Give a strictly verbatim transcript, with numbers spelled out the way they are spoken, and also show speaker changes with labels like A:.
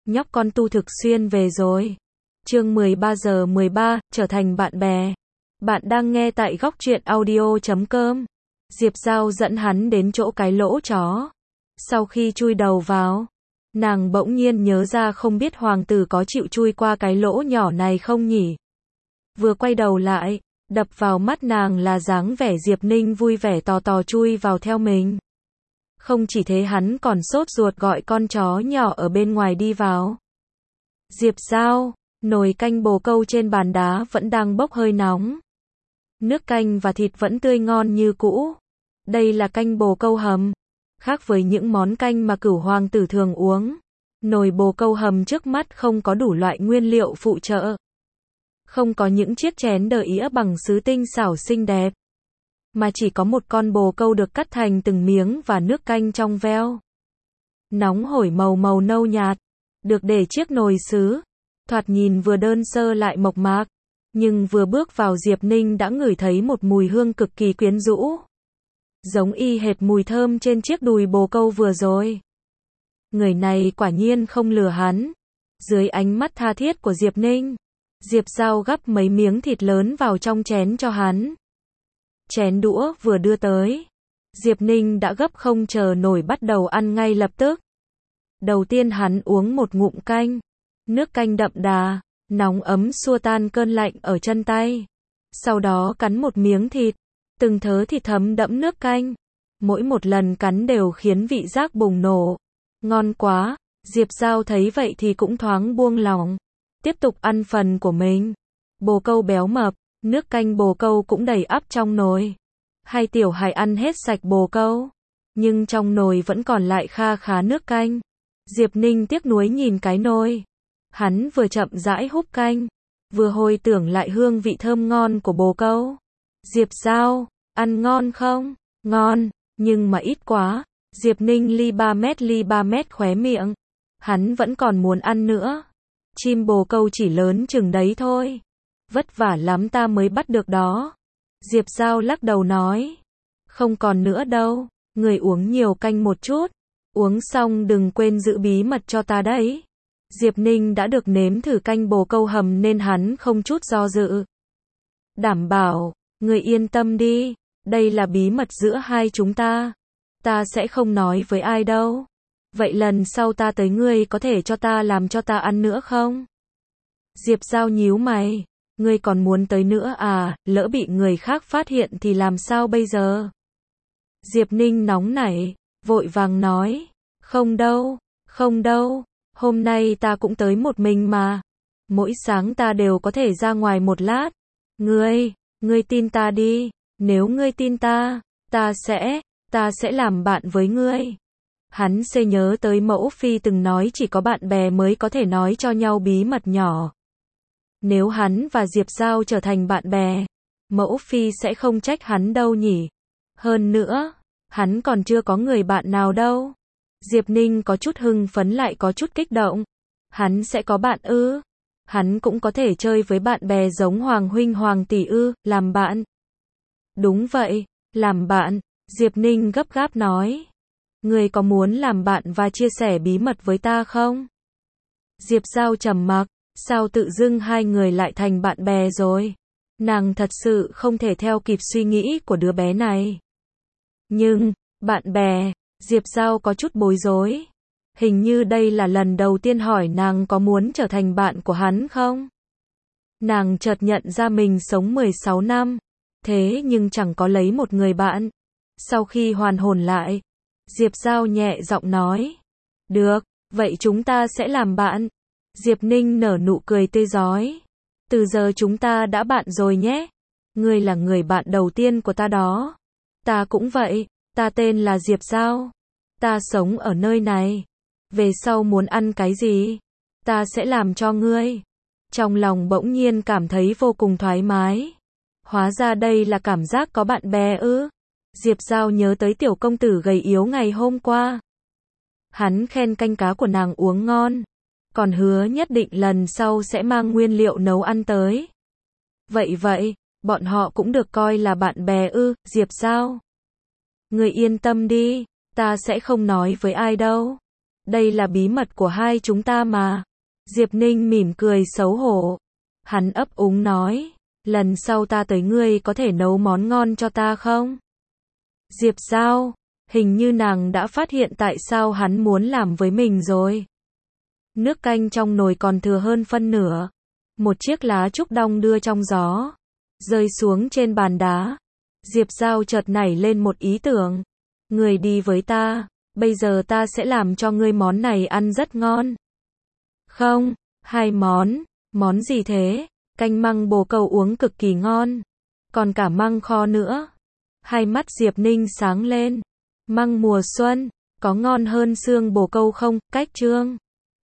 A: nhóc con tu thực xuyên về rồi. Chương mười ba giờ mười ba, trở thành bạn bè. Bạn đang nghe tại góc truyện audio chấm com. Diệp Giao dẫn hắn đến chỗ cái lỗ chó. Sau khi chui đầu vào, nàng bỗng nhiên nhớ ra không biết hoàng tử có chịu chui qua cái lỗ nhỏ này không nhỉ. Vừa quay đầu lại, đập vào mắt nàng là dáng vẻ Diệp Ninh vui vẻ tò tò chui vào theo mình. Không chỉ thế, hắn còn sốt ruột gọi con chó nhỏ ở bên ngoài đi vào. Diệp Giao, nồi canh bồ câu trên bàn đá vẫn đang bốc hơi nóng. Nước canh và thịt vẫn tươi ngon như cũ. Đây là canh bồ câu hầm. Khác với những món canh mà cửu hoàng tử thường uống, nồi bồ câu hầm trước mắt không có đủ loại nguyên liệu phụ trợ. Không có những chiếc chén đờ ĩa bằng sứ tinh xảo xinh đẹp, mà chỉ có một con bồ câu được cắt thành từng miếng và nước canh trong veo. Nóng hổi màu màu nâu nhạt, được để chiếc nồi sứ. Thoạt nhìn vừa đơn sơ lại mộc mạc, nhưng vừa bước vào Diệp Ninh đã ngửi thấy một mùi hương cực kỳ quyến rũ. Giống y hệt mùi thơm trên chiếc đùi bồ câu vừa rồi. Người này quả nhiên không lừa hắn. Dưới ánh mắt tha thiết của Diệp Ninh, Diệp Giao gắp mấy miếng thịt lớn vào trong chén cho hắn. Chén đũa vừa đưa tới, Diệp Ninh đã gấp không chờ nổi bắt đầu ăn ngay lập tức. Đầu tiên hắn uống một ngụm canh. Nước canh đậm đà, nóng ấm xua tan cơn lạnh ở chân tay. Sau đó cắn một miếng thịt, từng thớ thịt thấm đẫm nước canh. Mỗi một lần cắn đều khiến vị giác bùng nổ. Ngon quá, Diệp Giao thấy vậy thì cũng thoáng buông lỏng. Tiếp tục ăn phần của mình. Bồ câu béo mập, nước canh bồ câu cũng đầy ắp trong nồi. Hai tiểu hài ăn hết sạch bồ câu, nhưng trong nồi vẫn còn lại kha khá nước canh. Diệp Ninh tiếc nuối nhìn cái nồi. Hắn vừa chậm rãi húp canh, vừa hồi tưởng lại hương vị thơm ngon của bồ câu. Diệp Giao, ăn ngon không? Ngon, nhưng mà ít quá. Diệp Ninh li ba mét li ba mét khóe miệng. Hắn vẫn còn muốn ăn nữa. Chim bồ câu chỉ lớn chừng đấy thôi. Vất vả lắm ta mới bắt được đó. Diệp Giao lắc đầu nói. Không còn nữa đâu, người uống nhiều canh một chút. Uống xong đừng quên giữ bí mật cho ta đấy. Diệp Ninh đã được nếm thử canh bồ câu hầm nên hắn không chút do dự. Đảm bảo, người yên tâm đi, đây là bí mật giữa hai chúng ta. Ta sẽ không nói với ai đâu. Vậy lần sau ta tới ngươi có thể cho ta làm cho ta ăn nữa không? Diệp Giao nhíu mày. Ngươi còn muốn tới nữa à, lỡ bị người khác phát hiện thì làm sao bây giờ? Diệp Ninh nóng nảy, vội vàng nói. Không đâu, không đâu, hôm nay ta cũng tới một mình mà. Mỗi sáng ta đều có thể ra ngoài một lát. Ngươi, ngươi tin ta đi, nếu ngươi tin ta, ta sẽ, ta sẽ làm bạn với ngươi. Hắn sẽ nhớ tới mẫu phi từng nói chỉ có bạn bè mới có thể nói cho nhau bí mật nhỏ. Nếu hắn và Diệp Giao trở thành bạn bè, mẫu phi sẽ không trách hắn đâu nhỉ. Hơn nữa, hắn còn chưa có người bạn nào đâu. Diệp Ninh có chút hưng phấn lại có chút kích động. Hắn sẽ có bạn ư? Hắn cũng có thể chơi với bạn bè giống Hoàng huynh Hoàng tỷ ư, làm bạn. Đúng vậy, làm bạn, Diệp Ninh gấp gáp nói. Người có muốn làm bạn và chia sẻ bí mật với ta không? Diệp Giao trầm mặc, sao tự dưng hai người lại thành bạn bè rồi? Nàng thật sự không thể theo kịp suy nghĩ của đứa bé này. Nhưng, bạn bè, Diệp Giao có chút bối rối. Hình như đây là lần đầu tiên hỏi nàng có muốn trở thành bạn của hắn không? Nàng chợt nhận ra mình sống mười sáu năm, thế nhưng chẳng có lấy một người bạn. Sau khi hoàn hồn lại, Diệp Giao nhẹ giọng nói. Được, vậy chúng ta sẽ làm bạn. Diệp Ninh nở nụ cười tươi rói. Từ giờ chúng ta đã bạn rồi nhé. Ngươi là người bạn đầu tiên của ta đó. Ta cũng vậy, ta tên là Diệp Giao. Ta sống ở nơi này. Về sau muốn ăn cái gì, ta sẽ làm cho ngươi. Trong lòng bỗng nhiên cảm thấy vô cùng thoải mái. Hóa ra đây là cảm giác có bạn bè ư? Diệp Giao nhớ tới tiểu công tử gầy yếu ngày hôm qua. Hắn khen canh cá của nàng uống ngon, còn hứa nhất định lần sau sẽ mang nguyên liệu nấu ăn tới. Vậy vậy, bọn họ cũng được coi là bạn bè ư? Diệp Giao, người yên tâm đi, ta sẽ không nói với ai đâu. đây là bí mật của hai chúng ta mà. Diệp Ninh mỉm cười xấu hổ. Hắn ấp úng nói, lần sau ta tới ngươi có thể nấu món ngon cho ta không? Diệp Giao, hình như nàng đã phát hiện tại sao hắn muốn làm với mình rồi. Nước canh trong nồi còn thừa hơn phân nửa. Một chiếc lá trúc đong đưa trong gió, rơi xuống trên bàn đá. Diệp Giao chợt nảy lên một ý tưởng. Ngươi đi với ta, bây giờ ta sẽ làm cho ngươi món này ăn rất ngon. Không, hai món, món gì thế? Canh măng bồ câu uống cực kỳ ngon. Còn cả măng kho nữa. Hai mắt Diệp Ninh sáng lên. Măng mùa xuân, có ngon hơn xương bồ câu không? Cách chương